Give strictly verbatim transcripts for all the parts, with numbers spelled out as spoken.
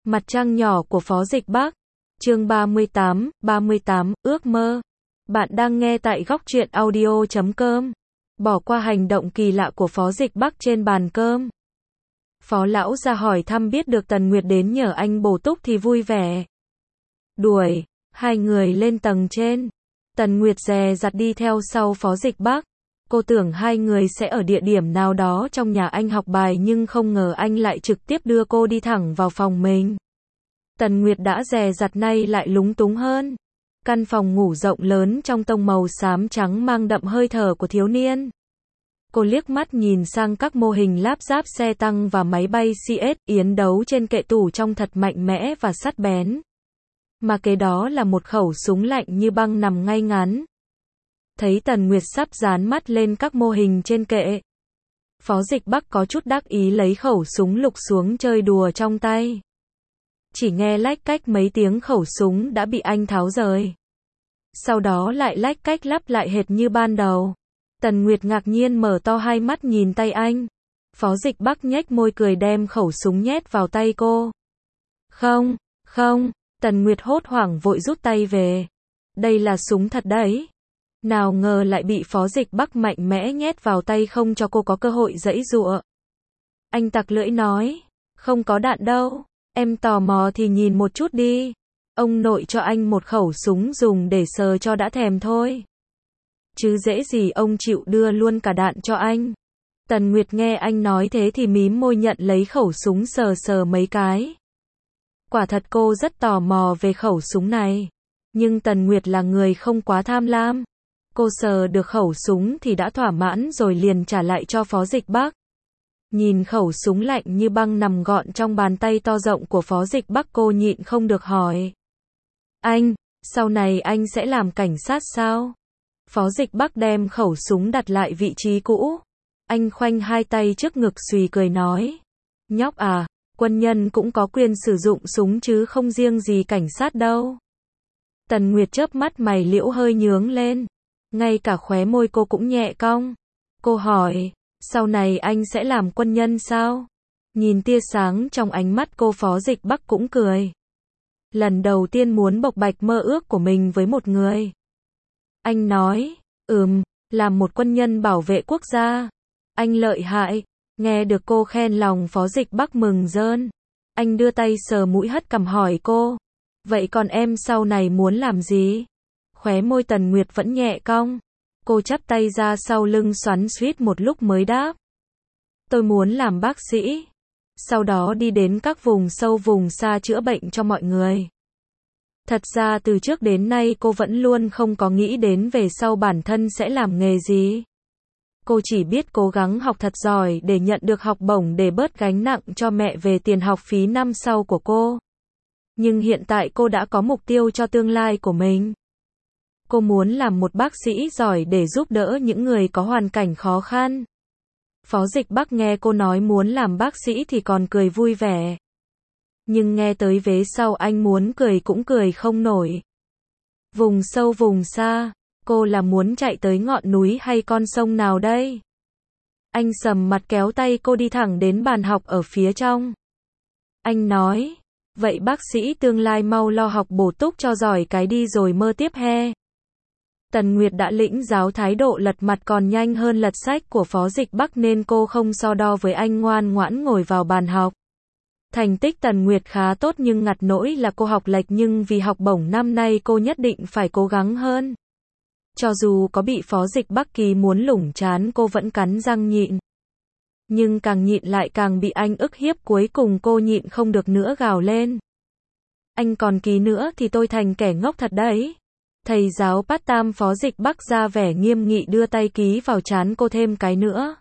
Mặt trăng nhỏ của Phó Dịch Bắc. Chương ba mươi tám, ba mươi tám, ước mơ. Bạn đang nghe tại góc truyện audio chấm com. Bỏ qua hành động kỳ lạ của Phó Dịch Bắc trên bàn cơm. Phó lão ra hỏi thăm biết được Tần Nguyệt đến nhờ anh bổ túc thì vui vẻ. Đuổi, hai người lên tầng trên. Tần Nguyệt dè dặt đi theo sau Phó Dịch Bắc. Cô tưởng hai người sẽ ở địa điểm nào đó trong nhà anh học bài nhưng không ngờ anh lại trực tiếp đưa cô đi thẳng vào phòng mình. Tần Nguyệt đã dè dặt nay lại lúng túng hơn. Căn phòng ngủ rộng lớn trong tông màu xám trắng mang đậm hơi thở của thiếu niên. Cô liếc mắt nhìn sang các mô hình lắp ráp xe tăng và máy bay xê ét yến đấu trên kệ tủ trông thật mạnh mẽ và sắc bén. Mà kế đó là một khẩu súng lạnh như băng nằm ngay ngắn. Thấy Tần Nguyệt sắp dán mắt lên các mô hình trên kệ. Phó Dịch Bắc có chút đắc ý lấy khẩu súng lục xuống chơi đùa trong tay. Chỉ nghe lách cách mấy tiếng khẩu súng đã bị anh tháo rời. Sau đó lại lách cách lắp lại hệt như ban đầu. Tần Nguyệt ngạc nhiên mở to hai mắt nhìn tay anh. Phó Dịch Bắc nhếch môi cười đem khẩu súng nhét vào tay cô. Không, không, Tần Nguyệt hốt hoảng vội rút tay về. Đây là súng thật đấy. Nào ngờ lại bị Phó Dịch Bắc mạnh mẽ nhét vào tay không cho cô có cơ hội giãy giụa. Anh tặc lưỡi nói, không có đạn đâu, em tò mò thì nhìn một chút đi. Ông nội cho anh một khẩu súng dùng để sờ cho đã thèm thôi. Chứ dễ gì ông chịu đưa luôn cả đạn cho anh. Tần Nguyệt nghe anh nói thế thì mím môi nhận lấy khẩu súng sờ sờ mấy cái. Quả thật cô rất tò mò về khẩu súng này. Nhưng Tần Nguyệt là người không quá tham lam. Cô sờ được khẩu súng thì đã thỏa mãn rồi liền trả lại cho Phó Dịch Bắc. Nhìn khẩu súng lạnh như băng nằm gọn trong bàn tay to rộng của Phó Dịch Bắc cô nhịn không được hỏi. Anh, sau này anh sẽ làm cảnh sát sao? Phó Dịch Bắc đem khẩu súng đặt lại vị trí cũ. Anh khoanh hai tay trước ngực xùy cười nói. Nhóc à, quân nhân cũng có quyền sử dụng súng chứ không riêng gì cảnh sát đâu. Tần Nguyệt chớp mắt mày liễu hơi nhướng lên. Ngay cả khóe môi cô cũng nhẹ cong. Cô hỏi, sau này anh sẽ làm quân nhân sao? Nhìn tia sáng trong ánh mắt cô Phó Dịch Bắc cũng cười. Lần đầu tiên muốn bộc bạch mơ ước của mình với một người. Anh nói, ừm, làm một quân nhân bảo vệ quốc gia. Anh lợi hại. Nghe được cô khen lòng Phó Dịch Bắc mừng rơn. Anh đưa tay sờ mũi hất cằm hỏi cô. Vậy còn em sau này muốn làm gì? Khóe môi Tần Nguyệt vẫn nhẹ cong. Cô chắp tay ra sau lưng xoắn xuýt một lúc mới đáp. Tôi muốn làm bác sĩ. Sau đó đi đến các vùng sâu vùng xa chữa bệnh cho mọi người. Thật ra từ trước đến nay cô vẫn luôn không có nghĩ đến về sau bản thân sẽ làm nghề gì. Cô chỉ biết cố gắng học thật giỏi để nhận được học bổng để bớt gánh nặng cho mẹ về tiền học phí năm sau của cô. Nhưng hiện tại cô đã có mục tiêu cho tương lai của mình. Cô muốn làm một bác sĩ giỏi để giúp đỡ những người có hoàn cảnh khó khăn. Phó Dịch Bắc nghe cô nói muốn làm bác sĩ thì còn cười vui vẻ. Nhưng nghe tới vế sau anh muốn cười cũng cười không nổi. Vùng sâu vùng xa, cô là muốn chạy tới ngọn núi hay con sông nào đây? Anh sầm mặt kéo tay cô đi thẳng đến bàn học ở phía trong. Anh nói, vậy bác sĩ tương lai mau lo học bổ túc cho giỏi cái đi rồi mơ tiếp he. Tần Nguyệt đã lĩnh giáo thái độ lật mặt còn nhanh hơn lật sách của Phó Dịch Bắc nên cô không so đo với anh ngoan ngoãn ngồi vào bàn học. Thành tích Tần Nguyệt khá tốt nhưng ngặt nỗi là cô học lệch nhưng vì học bổng năm nay cô nhất định phải cố gắng hơn. Cho dù có bị Phó Dịch Bắc kỳ muốn lủng trán cô vẫn cắn răng nhịn. Nhưng càng nhịn lại càng bị anh ức hiếp cuối cùng cô nhịn không được nữa gào lên. Anh còn ký nữa thì tôi thành kẻ ngốc thật đấy. Thầy giáo Pát Tam Phó Dịch Bắc ra vẻ nghiêm nghị đưa tay ký vào trán cô thêm cái nữa.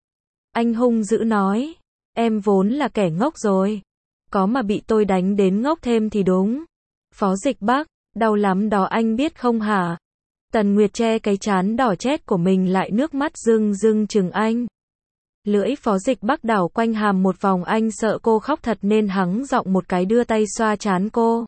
Anh hung dữ nói, em vốn là kẻ ngốc rồi. Có mà bị tôi đánh đến ngốc thêm thì đúng. Phó Dịch Bắc, đau lắm đó anh biết không hả? Tần Nguyệt che cái trán đỏ chét của mình lại nước mắt rưng rưng trừng anh. Lưỡi Phó Dịch Bắc đảo quanh hàm một vòng anh sợ cô khóc thật nên hắng giọng một cái đưa tay xoa trán cô.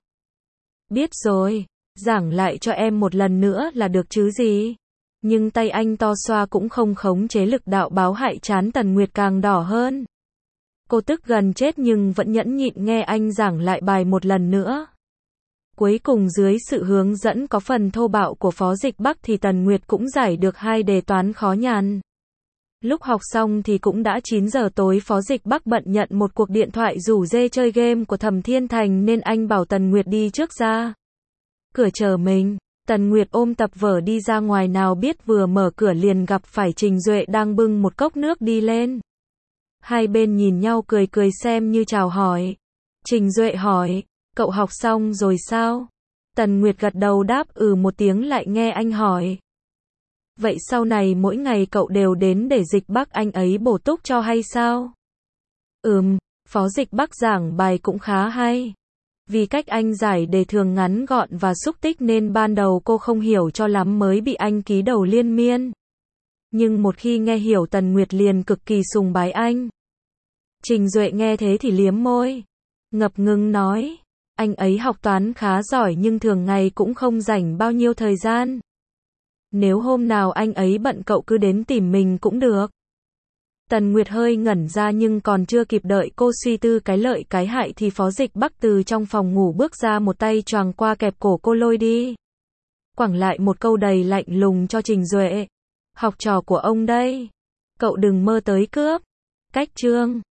Biết rồi. Giảng lại cho em một lần nữa là được chứ gì. Nhưng tay anh to xoa cũng không khống chế lực đạo báo hại trán Tần Nguyệt càng đỏ hơn. Cô tức gần chết nhưng vẫn nhẫn nhịn nghe anh giảng lại bài một lần nữa. Cuối cùng dưới sự hướng dẫn có phần thô bạo của Phó Dịch Bắc thì Tần Nguyệt cũng giải được hai đề toán khó nhằn. Lúc học xong thì cũng đã chín giờ tối. Phó Dịch Bắc bận nhận một cuộc điện thoại rủ dê chơi game của Thẩm Thiên Thành nên anh bảo Tần Nguyệt đi trước ra cửa chờ mình. Tần Nguyệt ôm tập vở đi ra ngoài, nào biết vừa mở cửa liền gặp phải Trình Duệ đang bưng một cốc nước đi lên. Hai bên nhìn nhau cười cười xem như chào hỏi. Trình Duệ hỏi, cậu học xong rồi sao? Tần Nguyệt gật đầu đáp ừ một tiếng, lại nghe anh hỏi. Vậy sau này mỗi ngày cậu đều đến để Dịch Bắc anh ấy bổ túc cho hay sao? Ừm, Phó Dịch Bắc giảng bài cũng khá hay. Vì cách anh giải đề thường ngắn gọn và xúc tích nên ban đầu cô không hiểu cho lắm mới bị anh ký đầu liên miên. Nhưng một khi nghe hiểu Tần Nguyệt liền cực kỳ sùng bái anh. Trình Duệ nghe thế thì liếm môi, ngập ngừng nói, anh ấy học toán khá giỏi nhưng thường ngày cũng không rảnh bao nhiêu thời gian. Nếu hôm nào anh ấy bận cậu cứ đến tìm mình cũng được. Tần Nguyệt hơi ngẩn ra nhưng còn chưa kịp đợi cô suy tư cái lợi cái hại thì Phó Dịch Bắc từ trong phòng ngủ bước ra, một tay choàng qua kẹp cổ cô lôi đi. Quẳng lại một câu đầy lạnh lùng cho Trình Duệ. Học trò của ông đây. Cậu đừng mơ tới cướp. Cách chương